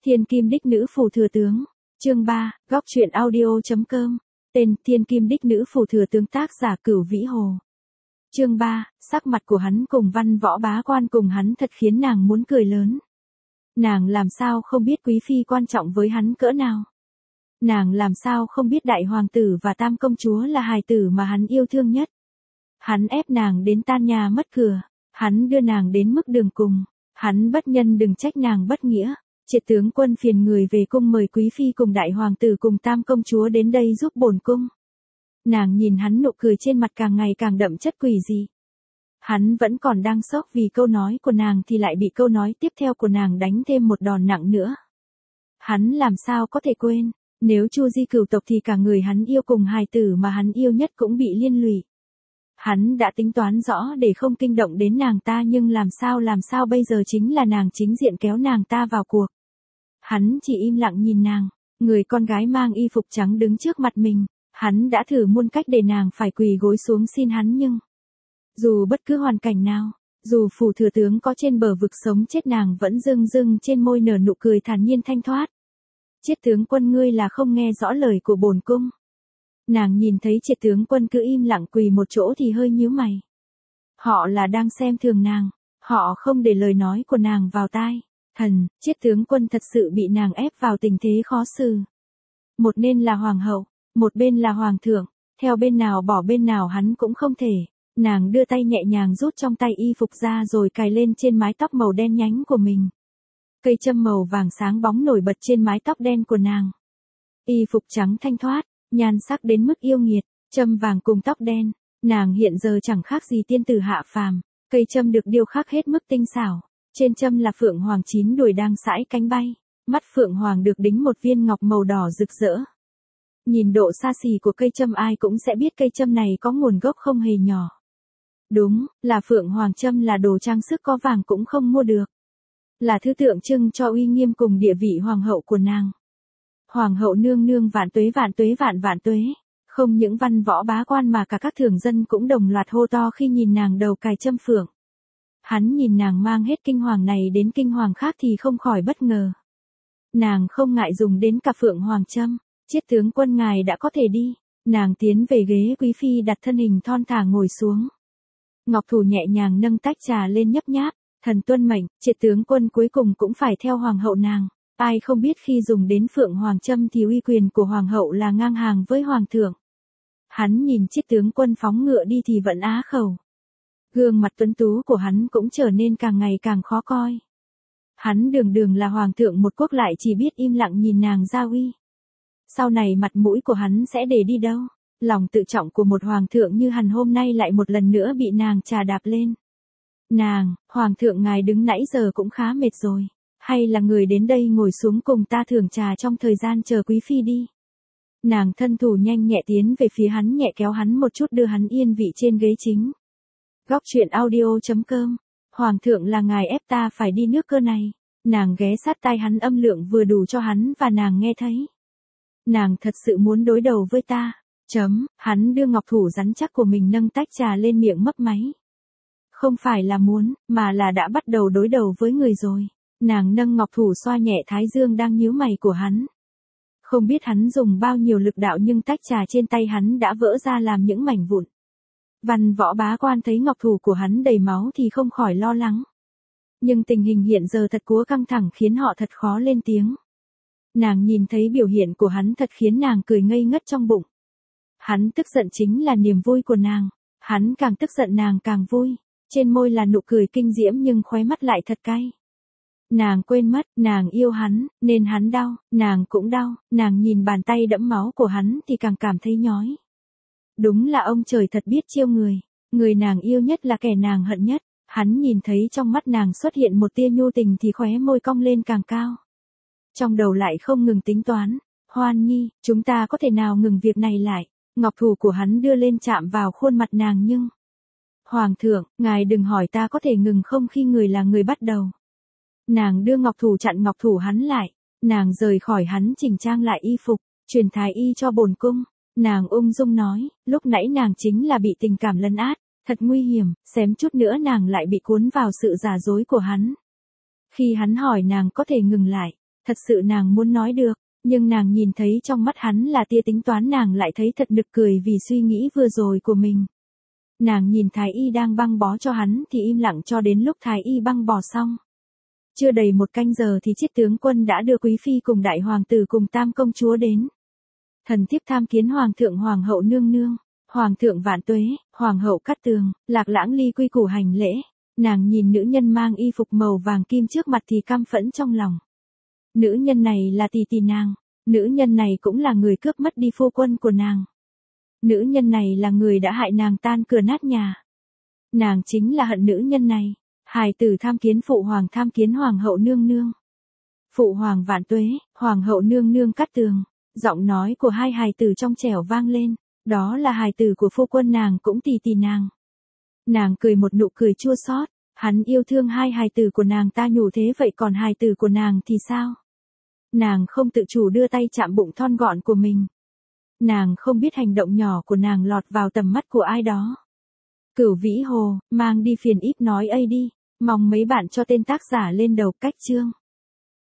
Thiên Kim Đích Nữ Phù Thừa Tướng. Chương 3, góc truyện audio.com. Tên: Thiên Kim Đích Nữ Phù Thừa Tướng, tác giả Cửu Vĩ Hồ. Chương 3, sắc mặt của hắn cùng Văn Võ Bá Quan cùng hắn thật khiến nàng muốn cười lớn. Nàng làm sao không biết quý phi quan trọng với hắn cỡ nào? Nàng làm sao không biết đại hoàng tử và tam công chúa là hài tử mà hắn yêu thương nhất? Hắn ép nàng đến tan nhà mất cửa, hắn đưa nàng đến mức đường cùng, hắn bất nhân đừng trách nàng bất nghĩa. Triệt tướng quân phiền người về cung mời quý phi cùng đại hoàng tử cùng tam công chúa đến đây giúp bổn cung. Nàng nhìn hắn nụ cười trên mặt càng ngày càng đậm chất quỷ dị. Hắn vẫn còn đang sốc vì câu nói của nàng thì lại bị câu nói tiếp theo của nàng đánh thêm một đòn nặng nữa. Hắn làm sao có thể quên, nếu Chu Di cửu tộc thì cả người hắn yêu cùng hài tử mà hắn yêu nhất cũng bị liên lụy. Hắn đã tính toán rõ để không kinh động đến nàng ta, nhưng làm sao bây giờ chính là nàng chính diện kéo nàng ta vào cuộc. Hắn chỉ im lặng nhìn nàng, người con gái mang y phục trắng đứng trước mặt mình, hắn đã thử muôn cách để nàng phải quỳ gối xuống xin hắn, nhưng dù bất cứ hoàn cảnh nào, dù Phù Thừa Tướng có trên bờ vực sống chết, nàng vẫn dưng trên môi nở nụ cười thản nhiên thanh thoát. Triệt tướng quân, ngươi là không nghe rõ lời của bổn cung. Nàng nhìn thấy Triệt tướng quân cứ im lặng quỳ một chỗ thì hơi nhíu mày. Họ là đang xem thường nàng, họ không để lời nói của nàng vào tai. Triệt tướng quân thật sự bị nàng ép vào tình thế khó xử. Một bên là hoàng hậu, một bên là hoàng thượng, theo bên nào bỏ bên nào hắn cũng không thể. Nàng đưa tay nhẹ nhàng rút trong tay y phục ra rồi cài lên trên mái tóc màu đen nhánh của mình. Cây châm màu vàng sáng bóng nổi bật trên mái tóc đen của nàng. Y phục trắng thanh thoát, nhan sắc đến mức yêu nghiệt, châm vàng cùng tóc đen, nàng hiện giờ chẳng khác gì tiên tử hạ phàm. Cây châm được điêu khắc hết mức tinh xảo, trên châm là phượng hoàng 9 đuôi đang sải cánh bay, mắt phượng hoàng được đính một viên ngọc màu đỏ rực rỡ. Nhìn độ xa xỉ của cây châm ai cũng sẽ biết cây châm này có nguồn gốc không hề nhỏ. Đúng, là phượng hoàng châm, là đồ trang sức có vàng cũng không mua được. Là thứ tượng trưng cho uy nghiêm cùng địa vị hoàng hậu của nàng. Hoàng hậu nương nương vạn tuế vạn tuế vạn tuế. Không những Văn Võ Bá Quan mà cả các thường dân cũng đồng loạt hô to khi nhìn nàng đầu cài châm phượng. Hắn nhìn nàng mang hết kinh hoàng này đến kinh hoàng khác thì không khỏi bất ngờ. Nàng không ngại dùng đến cả phượng hoàng châm. Triệt tướng quân, ngài đã có thể đi. Nàng tiến về ghế quý phi, đặt thân hình thon thả ngồi xuống. Ngọc thủ nhẹ nhàng nâng tách trà lên nhấp nháp. Thần tuân mệnh, Triệt tướng quân cuối cùng cũng phải theo hoàng hậu nàng. Ai không biết khi dùng đến phượng hoàng châm thì uy quyền của hoàng hậu là ngang hàng với hoàng thượng. Hắn nhìn Triệt tướng quân phóng ngựa đi thì vẫn á khẩu. Gương mặt tuấn tú của hắn cũng trở nên càng ngày càng khó coi. Hắn đường là hoàng thượng một quốc lại chỉ biết im lặng nhìn nàng ra uy. Sau này mặt mũi của hắn sẽ để đi đâu? Lòng tự trọng của một hoàng thượng như hắn hôm nay lại một lần nữa bị nàng trà đạp lên. Hoàng thượng ngài đứng nãy giờ cũng khá mệt rồi. Hay là người đến đây ngồi xuống cùng ta thưởng trà trong thời gian chờ quý phi đi. Nàng thân thủ nhanh nhẹ tiến về phía hắn, nhẹ kéo hắn một chút đưa hắn yên vị trên ghế chính. Góc truyện audio.com. Hoàng thượng, là ngài ép ta phải đi nước cơ này. Nàng ghé sát tai hắn, âm lượng vừa đủ cho hắn và nàng nghe thấy. Nàng thật sự muốn đối đầu với ta. Hắn đưa ngọc thủ rắn chắc của mình nâng tách trà lên miệng mấp máy. Không phải là muốn, mà là đã bắt đầu đối đầu với người rồi. Nàng nâng ngọc thủ xoa nhẹ thái dương đang nhíu mày của hắn. Không biết hắn dùng bao nhiêu lực đạo nhưng tách trà trên tay hắn đã vỡ ra làm những mảnh vụn. Văn Võ Bá Quan thấy ngọc thủ của hắn đầy máu thì không khỏi lo lắng. Nhưng tình hình hiện giờ thật quá căng thẳng khiến họ thật khó lên tiếng. Nàng nhìn thấy biểu hiện của hắn thật khiến nàng cười ngây ngất trong bụng. Hắn tức giận chính là niềm vui của nàng. Hắn càng tức giận nàng càng vui. Trên môi là nụ cười kinh diễm nhưng khóe mắt lại thật cay. Nàng quên mất, nàng yêu hắn, nên hắn đau, nàng cũng đau. Nàng nhìn bàn tay đẫm máu của hắn thì càng cảm thấy nhói. Đúng là ông trời thật biết chiêu người. Người nàng yêu nhất là kẻ nàng hận nhất. Hắn nhìn thấy trong mắt nàng xuất hiện một tia nhu tình thì khóe môi cong lên càng cao. Trong đầu lại không ngừng tính toán. Hoan Nhi, chúng ta có thể nào ngừng việc này lại? Ngọc thủ của hắn đưa lên chạm vào khuôn mặt nàng nhưng... Hoàng thượng, ngài đừng hỏi ta có thể ngừng không khi người là người bắt đầu. Nàng đưa ngọc thủ chặn ngọc thủ hắn lại. Nàng rời khỏi hắn, chỉnh trang lại y phục, truyền thái y cho bổn cung. Nàng ung dung nói, lúc nãy nàng chính là bị tình cảm lấn át, thật nguy hiểm, xém chút nữa nàng lại bị cuốn vào sự giả dối của hắn. Khi hắn hỏi nàng có thể ngừng lại, Thật sự nàng muốn nói được, nhưng nàng nhìn thấy trong mắt hắn là tia tính toán, nàng lại thấy thật nực cười vì suy nghĩ vừa rồi của mình. Nàng nhìn Thái Y đang băng bó cho hắn thì im lặng cho đến lúc Thái Y băng bó xong. Chưa đầy 1 canh giờ thì Chiết tướng quân đã đưa quý phi cùng đại hoàng tử cùng tam công chúa đến. Thần thiếp tham kiến hoàng thượng hoàng hậu nương nương, hoàng thượng vạn tuế, hoàng hậu Cát Tường. Lạc Lãng Ly quy củ hành lễ. Nàng nhìn nữ nhân mang y phục màu vàng kim trước mặt thì căm phẫn trong lòng. Nữ nhân này là tỷ tỷ nàng, nữ nhân này cũng là người cướp mất đi phu quân của nàng. Nữ nhân này là người đã hại nàng tan cửa nát nhà. Nàng chính là hận nữ nhân này. Hài tử tham kiến phụ hoàng, tham kiến hoàng hậu nương nương. Phụ hoàng vạn tuế, hoàng hậu nương nương Cát Tường. Giọng nói của hai hài tử trong trẻo vang lên, đó là hài tử của phu quân nàng cũng tỷ tỷ nàng. Nàng cười một nụ cười chua xót, hắn yêu thương hai hài tử của nàng ta nhủ thế vậy còn hài tử của nàng thì sao? Nàng không tự chủ đưa tay chạm bụng thon gọn của mình. Nàng không biết hành động nhỏ của nàng lọt vào tầm mắt của ai đó. Cửu Vĩ Hồ, mang đi phiền ít nói ấy đi, mong mấy bạn cho tên tác giả lên đầu. Cách chương.